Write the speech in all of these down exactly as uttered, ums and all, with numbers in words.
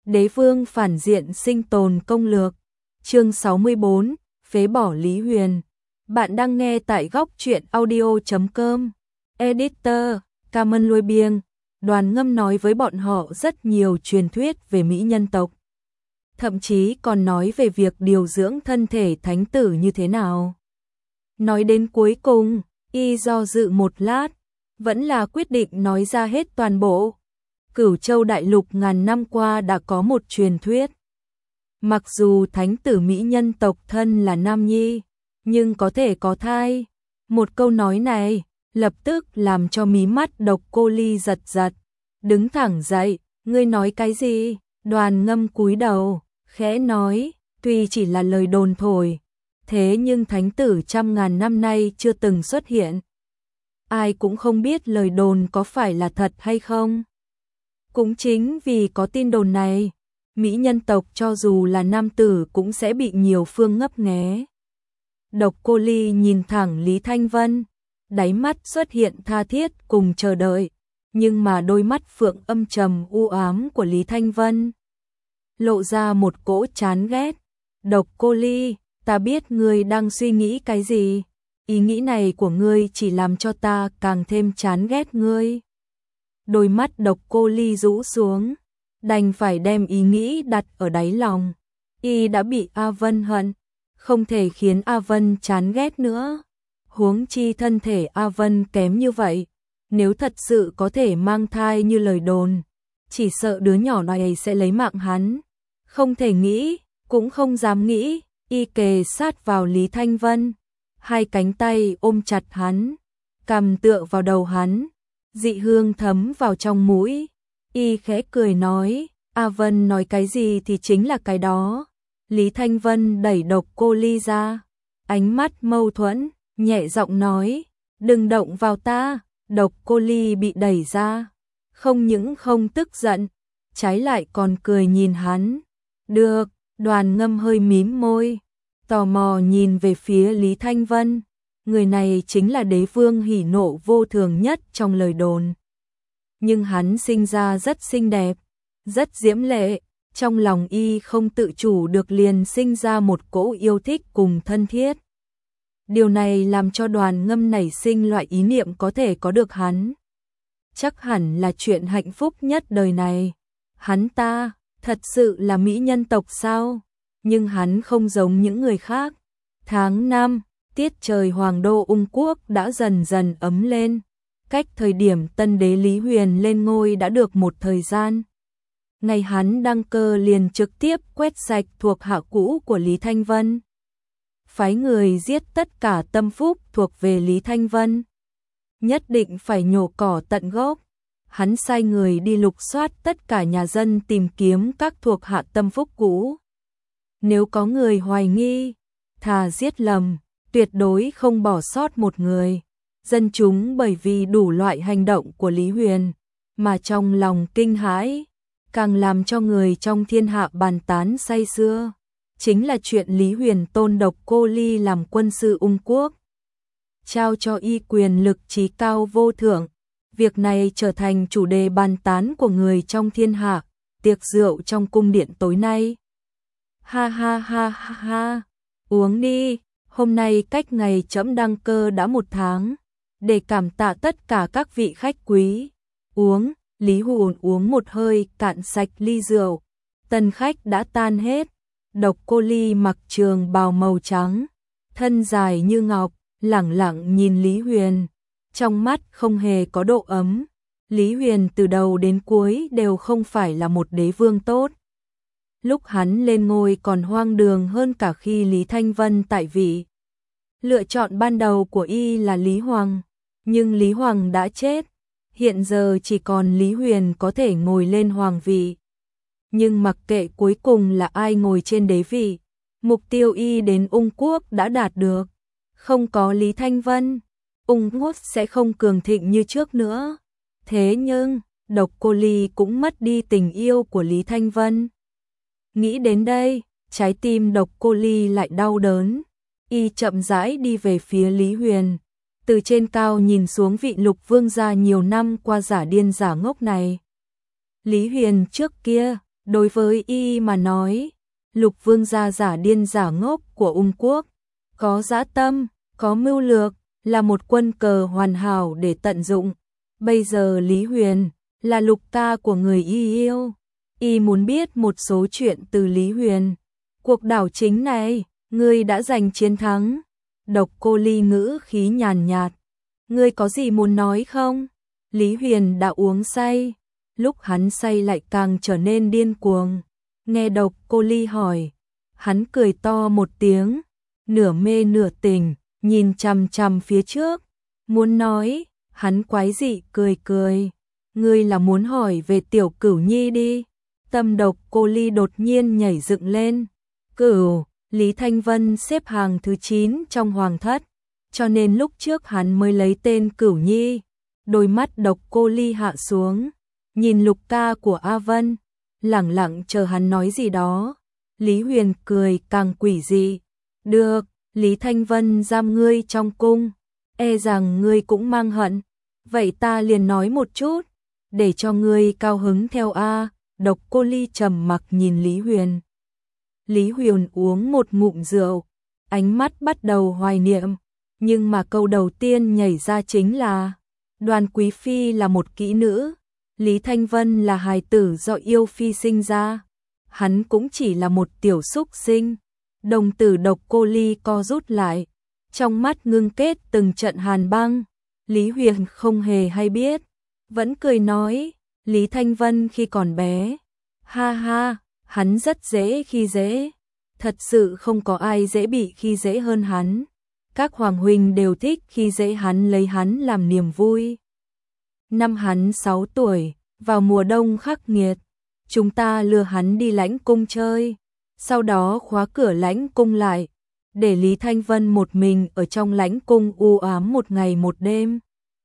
Đế vương phản diện sinh tồn công lược. Chương sáu mươi bốn, phế bỏ Lý Huyền. Bạn đang nghe tại góc truyện audio chấm com. Editor, Cảm ơn Lôi Biêng. Đoàn Ngâm nói với bọn họ rất nhiều truyền thuyết về Mỹ nhân tộc. Thậm chí còn nói về việc điều dưỡng thân thể thánh tử như thế nào. Nói đến cuối cùng, y do dự một lát, vẫn là quyết định nói ra hết toàn bộ. Cửu Châu đại lục ngàn năm qua đã có một truyền thuyết. Mặc dù thánh tử Mỹ nhân tộc thân là nam nhi, nhưng có thể có thai. Một câu nói này lập tức làm cho mí mắt Độc Cô Ly giật giật, đứng thẳng dậy. Ngươi nói cái gì? Đoàn Ngâm cúi đầu, khẽ nói, tuy chỉ là lời đồn thổi, thế nhưng thánh tử trăm ngàn năm nay chưa từng xuất hiện. Ai cũng không biết lời đồn có phải là thật hay không. Cũng chính vì có tin đồn này, Mỹ nhân tộc cho dù là nam tử cũng sẽ bị nhiều phương ngấp nghé. Độc Cô Ly nhìn thẳng Lý Thanh Vân, đáy mắt xuất hiện tha thiết cùng chờ đợi, nhưng mà đôi mắt phượng âm trầm u ám của Lý Thanh Vân lộ ra một cỗ chán ghét. Độc Cô Ly, ta biết ngươi đang suy nghĩ cái gì, ý nghĩ này của ngươi chỉ làm cho ta càng thêm chán ghét ngươi. Đôi mắt Độc Cô Ly rũ xuống, đành phải đem ý nghĩ đặt ở đáy lòng. Y đã bị A Vân hận, không thể khiến A Vân chán ghét nữa. Huống chi thân thể A Vân kém như vậy, nếu thật sự có thể mang thai như lời đồn, chỉ sợ đứa nhỏ này sẽ lấy mạng hắn. Không thể nghĩ, cũng không dám nghĩ. Y kề sát vào Lý Thanh Vân, hai cánh tay ôm chặt hắn, cằm tựa vào đầu hắn, dị hương thấm vào trong mũi. Y khẽ cười nói, A Vân nói cái gì thì chính là cái đó. Lý Thanh Vân đẩy Độc Cô Ly ra, ánh mắt mâu thuẫn, nhẹ giọng nói, đừng động vào ta. Độc Cô Ly bị đẩy ra, không những không tức giận, trái lại còn cười nhìn hắn. Được. Đoàn Ngâm hơi mím môi, tò mò nhìn về phía Lý Thanh Vân. Người này chính là đế vương hỉ nộ vô thường nhất trong lời đồn. Nhưng hắn sinh ra rất xinh đẹp, rất diễm lệ, trong lòng y không tự chủ được liền sinh ra một cỗ yêu thích cùng thân thiết. Điều này làm cho Đoàn Ngâm nảy sinh loại ý niệm có thể có được hắn. Chắc hẳn là chuyện hạnh phúc nhất đời này. Hắn ta thật sự là mỹ nhân tộc sao? Nhưng hắn không giống những người khác. Tháng năm, tiết trời hoàng đô Ung Quốc đã dần dần ấm lên. Cách thời điểm tân đế Lý Huyền lên ngôi đã được một thời gian. Ngày hắn đăng cơ liền trực tiếp quét sạch thuộc hạ cũ của Lý Thanh Vân. Phái người giết tất cả tâm phúc thuộc về Lý Thanh Vân. Nhất định phải nhổ cỏ tận gốc. Hắn sai người đi lục soát tất cả nhà dân tìm kiếm các thuộc hạ tâm phúc cũ. Nếu có người hoài nghi, thà giết lầm, tuyệt đối không bỏ sót một người. Dân chúng bởi vì đủ loại hành động của Lý Huyền mà trong lòng kinh hãi, càng làm cho người trong thiên hạ bàn tán say sưa. Chính là chuyện Lý Huyền tôn Độc Cô Ly làm quân sư Ung Quốc, trao cho y quyền lực trí cao vô thượng. Việc này trở thành chủ đề bàn tán của người trong thiên hạ. Tiệc rượu trong cung điện tối nay. Ha ha ha ha ha, uống đi, hôm nay cách ngày trẫm đăng cơ đã một tháng, để cảm tạ tất cả các vị khách quý. Uống. Lý Hùn uống một hơi cạn sạch ly rượu. Tân khách đã tan hết. Độc Cô Ly mặc trường bào màu trắng, thân dài như ngọc, lẳng lặng nhìn Lý Huyền, trong mắt không hề có độ ấm. Lý Huyền từ đầu đến cuối đều không phải là một đế vương tốt. Lúc hắn lên ngôi còn hoang đường hơn cả khi Lý Thanh Vân tại vị. Lựa chọn ban đầu của y là Lý Hoàng, nhưng Lý Hoàng đã chết, hiện giờ chỉ còn Lý Huyền có thể ngồi lên hoàng vị. Nhưng mặc kệ cuối cùng là ai ngồi trên đế vị, mục tiêu y đến Ung Quốc đã đạt được. Không có Lý Thanh Vân, Ung Quốc sẽ không cường thịnh như trước nữa. Thế nhưng, Độc Cô Ly cũng mất đi tình yêu của Lý Thanh Vân. Nghĩ đến đây, trái tim Độc Cô Ly lại đau đớn. Y chậm rãi đi về phía Lý Huyền, từ trên cao nhìn xuống vị lục vương gia nhiều năm qua giả điên giả ngốc này. Lý Huyền trước kia Đối với y mà nói, Lục Vương gia giả điên giả ngốc của Ung quốc, có dã tâm, có mưu lược, là một quân cờ hoàn hảo để tận dụng. Bây giờ Lý Huyền là Lục ca của người y yêu, y muốn biết một số chuyện từ Lý Huyền. Cuộc đảo chính này, ngươi đã giành chiến thắng. Độc Cô Ly ngữ khí nhàn nhạt. Ngươi có gì muốn nói không? Lý Huyền đã uống say, lúc hắn say lại càng trở nên điên cuồng. Nghe Độc Cô Ly hỏi, hắn cười to một tiếng, nửa mê nửa tỉnh, nhìn chằm chằm phía trước. Muốn nói, hắn quái dị cười cười. Ngươi là muốn hỏi về Tiểu Cửu Nhi đi. Tâm Độc Cô Ly đột nhiên nhảy dựng lên. Cửu, Lý Thanh Vân xếp hàng thứ chín trong hoàng thất, cho nên lúc trước hắn mới lấy tên Cửu Nhi. Đôi mắt Độc Cô Ly hạ xuống, nhìn Lục ca của A Vân, lẳng lặng chờ hắn nói gì đó. Lý Huyền cười càng quỷ dị. Được, Lý Thanh Vân giam ngươi trong cung, e rằng ngươi cũng mang hận. Vậy ta liền nói một chút, để cho ngươi cao hứng theo a. Độc Cô Ly trầm mặc nhìn Lý Huyền. Lý Huyền uống một ngụm rượu, ánh mắt bắt đầu hoài niệm, nhưng mà câu đầu tiên nhảy ra chính là Đoàn Quý phi là một kỹ nữ, Lý Thanh Vân là hài tử do yêu phi sinh ra, hắn cũng chỉ là một tiểu súc sinh. Đồng tử Độc Cô Ly co rút lại, trong mắt ngưng kết từng trận hàn băng. Lý Huyền không hề hay biết, vẫn cười nói, Lý Thanh Vân khi còn bé, ha ha, hắn rất dễ khi dễ, thật sự không có ai dễ bị khi dễ hơn hắn. Các hoàng huynh đều thích khi dễ hắn, lấy hắn làm niềm vui. Năm hắn sáu tuổi, vào mùa đông khắc nghiệt, chúng ta lừa hắn đi lãnh cung chơi, sau đó khóa cửa lãnh cung lại, để Lý Thanh Vân một mình ở trong lãnh cung u ám một ngày một đêm.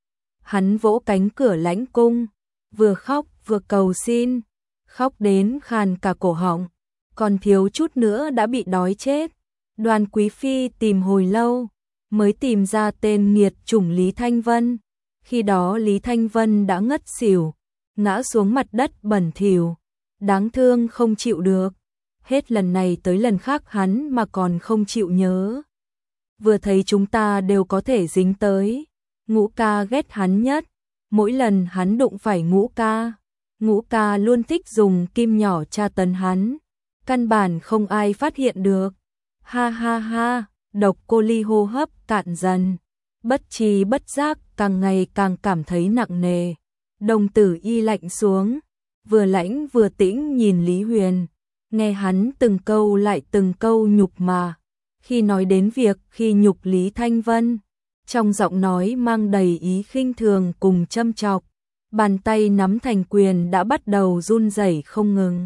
Hắn vỗ cánh cửa lãnh cung, vừa khóc vừa cầu xin, khóc đến khàn cả cổ họng, còn thiếu chút nữa đã bị đói chết. Đoàn Quý phi tìm hồi lâu, mới tìm ra tên nghiệt chủng Lý Thanh Vân. Khi đó Lý Thanh Vân đã ngất xỉu, ngã xuống mặt đất bẩn thỉu, đáng thương không chịu được. Hết lần này tới lần khác hắn mà còn không chịu nhớ. Vừa thấy chúng ta đều có thể dính tới. Ngũ ca ghét hắn nhất, mỗi lần hắn đụng phải Ngũ ca, Ngũ ca luôn thích dùng kim nhỏ tra tấn hắn, căn bản không ai phát hiện được. Ha ha ha, Độc Cô Ly hô hấp cạn dần, bất tri bất giác càng ngày càng cảm thấy nặng nề. Đồng tử y lạnh xuống, vừa lãnh vừa tĩnh nhìn Lý Huyền, nghe hắn từng câu lại từng câu nhục mà. Khi nói đến việc khi nhục Lý Thanh Vân, trong giọng nói mang đầy ý khinh thường cùng châm chọc, bàn tay nắm thành quyền đã bắt đầu run rẩy không ngừng.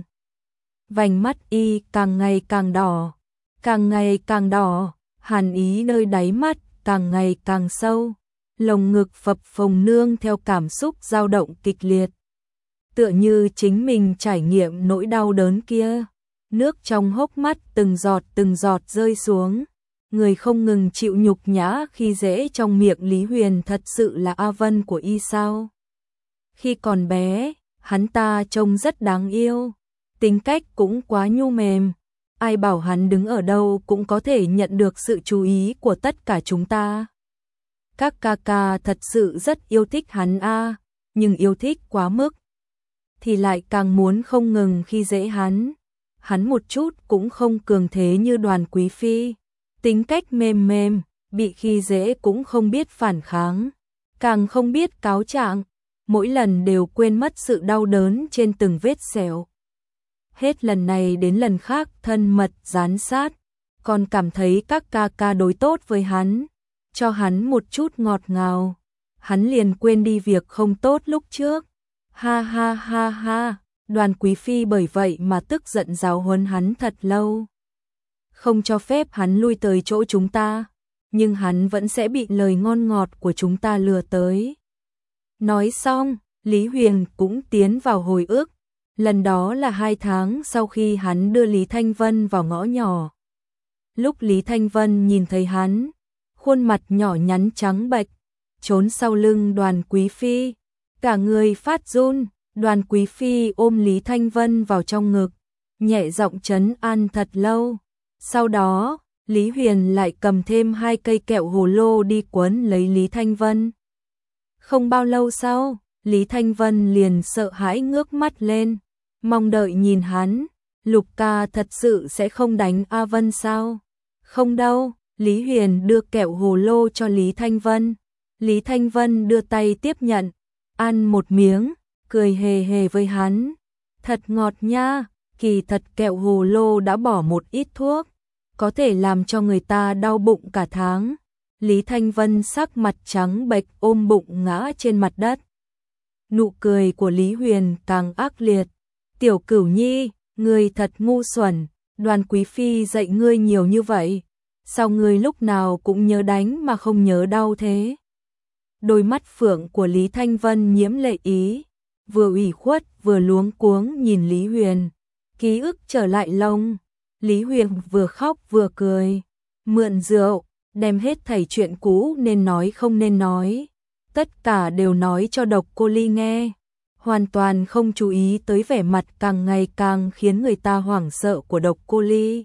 Vành mắt y càng ngày càng đỏ, càng ngày càng đỏ, hàn ý nơi đáy mắt càng ngày càng sâu, lồng ngực phập phồng nương theo cảm xúc dao động kịch liệt. Tựa như chính mình trải nghiệm nỗi đau đớn kia, nước trong hốc mắt từng giọt từng giọt rơi xuống. Người không ngừng chịu nhục nhã khi dễ trong miệng Lý Huyền thật sự là A Vân của y sao? Khi còn bé, hắn ta trông rất đáng yêu, tính cách cũng quá nhu mềm, ai bảo hắn đứng ở đâu cũng có thể nhận được sự chú ý của tất cả chúng ta. Các ca ca thật sự rất yêu thích hắn a, nhưng yêu thích quá mức thì lại càng muốn không ngừng khi dễ hắn. Hắn một chút cũng không cường thế như Đoàn Quý phi, tính cách mềm mềm, bị khi dễ cũng không biết phản kháng, càng không biết cáo trạng, mỗi lần đều quên mất sự đau đớn trên từng vết sẹo. Hết lần này đến lần khác thân mật gián sát, còn cảm thấy các ca ca đối tốt với hắn, cho hắn một chút ngọt ngào, hắn liền quên đi việc không tốt lúc trước. Ha ha ha ha, Đoàn Quý phi bởi vậy mà tức giận giáo huấn hắn thật lâu, không cho phép hắn lui tới chỗ chúng ta, nhưng hắn vẫn sẽ bị lời ngon ngọt của chúng ta lừa tới. Nói xong, Lý Huyền cũng tiến vào hồi ức, lần đó là hai tháng sau khi hắn đưa Lý Thanh Vân vào ngõ nhỏ. Lúc Lý Thanh Vân nhìn thấy hắn, khuôn mặt nhỏ nhắn trắng bệch, trốn sau lưng Đoàn Quý phi, cả người phát run, Đoàn Quý Phi ôm Lý Thanh Vân vào trong ngực, nhẹ giọng trấn an thật lâu. Sau đó, Lý Huyền lại cầm thêm hai cây kẹo hồ lô đi quấn lấy Lý Thanh Vân. Không bao lâu sau, Lý Thanh Vân liền sợ hãi ngước mắt lên, mong đợi nhìn hắn. Lục ca thật sự sẽ không đánh A Vân sao? Không đâu, Lý Huyền đưa kẹo hồ lô cho Lý Thanh Vân. Lý Thanh Vân đưa tay tiếp nhận, ăn một miếng, cười hề hề với hắn. Thật ngọt nha, kỳ thật kẹo hồ lô đã bỏ một ít thuốc, có thể làm cho người ta đau bụng cả tháng. Lý Thanh Vân sắc mặt trắng bệch ôm bụng ngã trên mặt đất. Nụ cười của Lý Huyền càng ác liệt. Tiểu Cửu Nhi, ngươi thật ngu xuẩn, Đoàn Quý Phi dạy ngươi nhiều như vậy, sao ngươi lúc nào cũng nhớ đánh mà không nhớ đau thế? Đôi mắt phượng của Lý Thanh Vân nhiễm lệ ý, vừa ủy khuất vừa luống cuống nhìn Lý Huyền, ký ức trở lại lông. Lý Huyền vừa khóc vừa cười, mượn rượu, đem hết thảy chuyện cũ nên nói không nên nói, tất cả đều nói cho Độc Cô Ly nghe, hoàn toàn không chú ý tới vẻ mặt càng ngày càng khiến người ta hoảng sợ của Độc Cô Ly.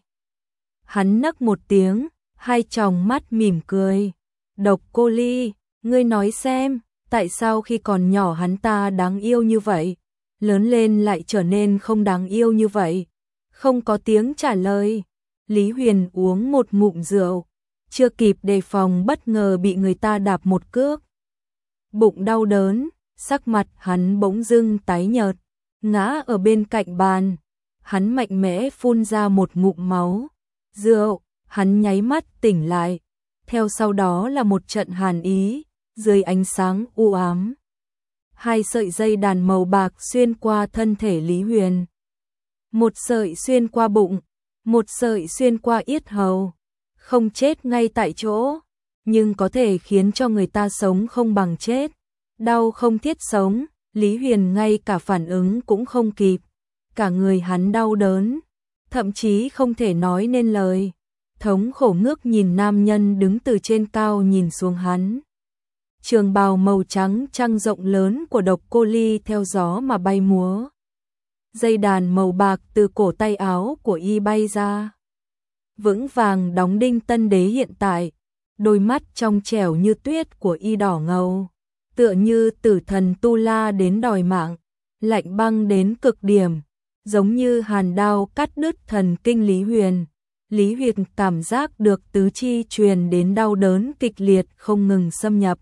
Hắn nấc một tiếng, hai tròng mắt mỉm cười. Độc Cô Ly, ngươi nói xem, tại sao khi còn nhỏ hắn ta đáng yêu như vậy, lớn lên lại trở nên không đáng yêu như vậy? Không có tiếng trả lời. Lý Huyền uống một ngụm rượu, chưa kịp đề phòng bất ngờ bị người ta đạp một cước. Bụng đau đớn, sắc mặt hắn bỗng dưng tái nhợt, ngã ở bên cạnh bàn. Hắn mạnh mẽ phun ra một ngụm máu. Rượu, hắn nháy mắt tỉnh lại. Theo sau đó là một trận hàn ý, dưới ánh sáng u ám. Hai sợi dây đàn màu bạc xuyên qua thân thể Lý Huyền. Một sợi xuyên qua bụng, một sợi xuyên qua yết hầu. Không chết ngay tại chỗ, nhưng có thể khiến cho người ta sống không bằng chết. Đau không thiết sống, Lý Huyền ngay cả phản ứng cũng không kịp. Cả người hắn đau đớn, thậm chí không thể nói nên lời. Thống khổ ngước nhìn nam nhân đứng từ trên cao nhìn xuống hắn. Trường bào màu trắng trăng rộng lớn của Độc Cô Ly theo gió mà bay múa. Dây đàn màu bạc từ cổ tay áo của y bay ra, vững vàng đóng đinh tân đế hiện tại. Đôi mắt trong trẻo như tuyết của y đỏ ngầu, tựa như tử thần tu la đến đòi mạng, lạnh băng đến cực điểm, giống như hàn đao cắt đứt thần kinh Lý Huyền. Lý Huyền cảm giác được tứ chi truyền đến đau đớn kịch liệt không ngừng xâm nhập.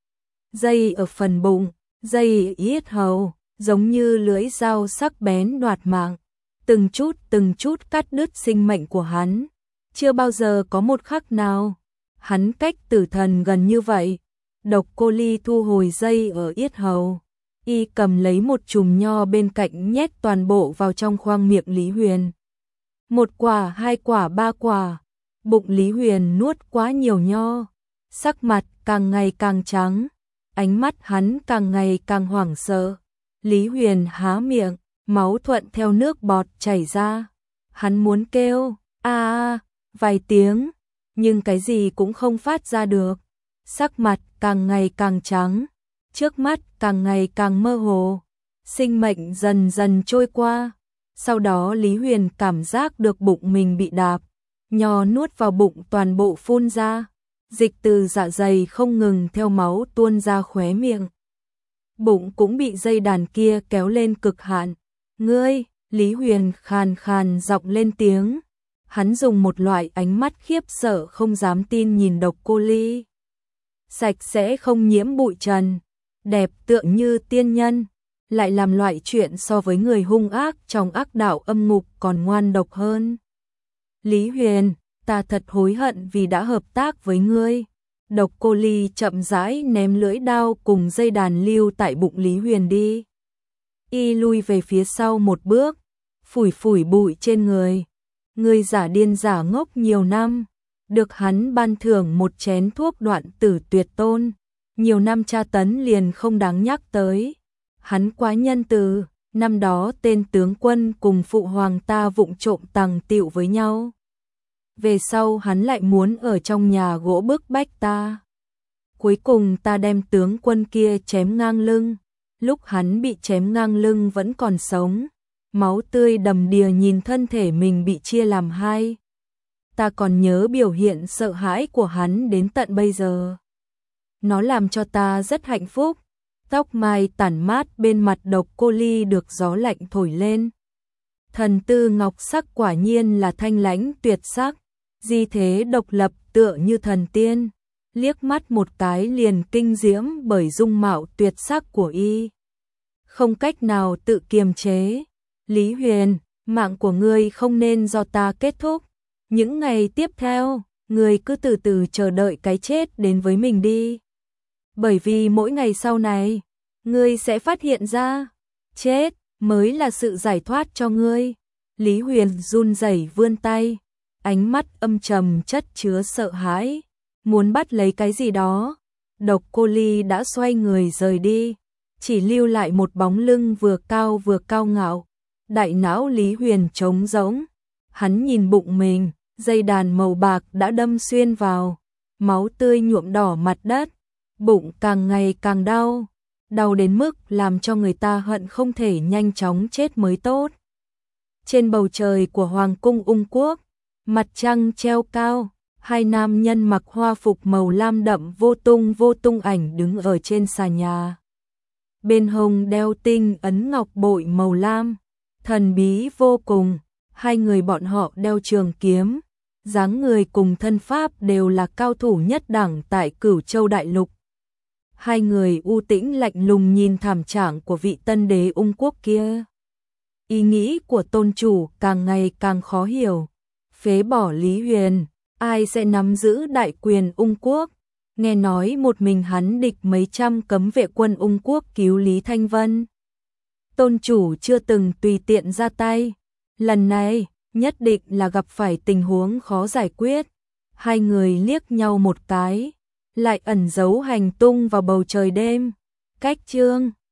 Dây ở phần bụng, dây ở yết hầu, giống như lưỡi dao sắc bén đoạt mạng, từng chút từng chút cắt đứt sinh mệnh của hắn. Chưa bao giờ có một khắc nào hắn cách tử thần gần như vậy. Độc Cô Ly thu hồi dây ở yết hầu, y cầm lấy một chùm nho bên cạnh nhét toàn bộ vào trong khoang miệng Lý Huyền. Một quả, hai quả, ba quả, bụng Lý Huyền nuốt quá nhiều nho, sắc mặt càng ngày càng trắng, ánh mắt hắn càng ngày càng hoảng sợ. Lý Huyền há miệng, máu thuận theo nước bọt chảy ra. Hắn muốn kêu a a vài tiếng, nhưng cái gì cũng không phát ra được. Sắc mặt càng ngày càng trắng, trước mắt càng ngày càng mơ hồ. Sinh mệnh dần dần trôi qua. Sau đó Lý Huyền cảm giác được bụng mình bị đạp, nho nuốt vào bụng toàn bộ phun ra, dịch từ dạ dày không ngừng theo máu tuôn ra khóe miệng. Bụng cũng bị dây đàn kia kéo lên cực hạn. Ngươi, Lý Huyền khàn khàn giọng lên tiếng. Hắn dùng một loại ánh mắt khiếp sợ không dám tin nhìn Độc Cô Ly. Sạch sẽ không nhiễm bụi trần, đẹp tựa như tiên nhân, lại làm loại chuyện so với người hung ác trong ác đạo âm ngục còn ngoan độc hơn. Lý Huyền, ta thật hối hận vì đã hợp tác với ngươi. Độc Cô Ly chậm rãi ném lưỡi đao cùng dây đàn lưu tại bụng Lý Huyền đi. Y lui về phía sau một bước, phủi phủi bụi trên người. Ngươi giả điên giả ngốc nhiều năm, được hắn ban thưởng một chén thuốc đoạn tử tuyệt tôn, nhiều năm tra tấn liền không đáng nhắc tới. Hắn quá nhân từ, năm đó tên tướng quân cùng phụ hoàng ta vụng trộm tàng tiệu với nhau. Về sau hắn lại muốn ở trong nhà gỗ bức bách ta. Cuối cùng ta đem tướng quân kia chém ngang lưng, lúc hắn bị chém ngang lưng vẫn còn sống, máu tươi đầm đìa nhìn thân thể mình bị chia làm hai. Ta còn nhớ biểu hiện sợ hãi của hắn đến tận bây giờ. Nó làm cho ta rất hạnh phúc. Tóc mai tản mát bên mặt Độc Cô Ly được gió lạnh thổi lên. Thần tư ngọc sắc quả nhiên là thanh lãnh tuyệt sắc, di thế độc lập tựa như thần tiên, liếc mắt một cái liền kinh diễm bởi dung mạo tuyệt sắc của y. Không cách nào tự kiềm chế. Lý Huyền, mạng của ngươi không nên do ta kết thúc. Những ngày tiếp theo, ngươi cứ từ từ chờ đợi cái chết đến với mình đi. Bởi vì mỗi ngày sau này, ngươi sẽ phát hiện ra, chết mới là sự giải thoát cho ngươi. Lý Huyền run rẩy vươn tay, ánh mắt âm trầm chất chứa sợ hãi, muốn bắt lấy cái gì đó. Độc Cô Ly đã xoay người rời đi, chỉ lưu lại một bóng lưng vừa cao vừa cao ngạo. Đại não Lý Huyền trống rỗng, hắn nhìn bụng mình, dây đàn màu bạc đã đâm xuyên vào, máu tươi nhuộm đỏ mặt đất, bụng càng ngày càng đau, đau đến mức làm cho người ta hận không thể nhanh chóng chết mới tốt. Trên bầu trời của Hoàng cung Ung Quốc, mặt trăng treo cao, hai nam nhân mặc hoa phục màu lam đậm vô tung vô tung ảnh đứng ở trên xà nhà. Bên hông đeo tinh ấn ngọc bội màu lam, thần bí vô cùng, hai người bọn họ đeo trường kiếm, dáng người cùng thân pháp đều là cao thủ nhất đẳng tại Cửu Châu Đại Lục. Hai người u tĩnh lạnh lùng nhìn thảm trạng của vị tân đế Ung Quốc kia. Ý nghĩ của tôn chủ càng ngày càng khó hiểu. Phế bỏ Lý Huyền, ai sẽ nắm giữ đại quyền Ung Quốc? Nghe nói một mình hắn địch mấy trăm cấm vệ quân Ung Quốc cứu Lý Thanh Vân. Tôn chủ chưa từng tùy tiện ra tay. Lần này, nhất định là gặp phải tình huống khó giải quyết. Hai người liếc nhau một cái, lại ẩn giấu hành tung vào bầu trời đêm. Cách chương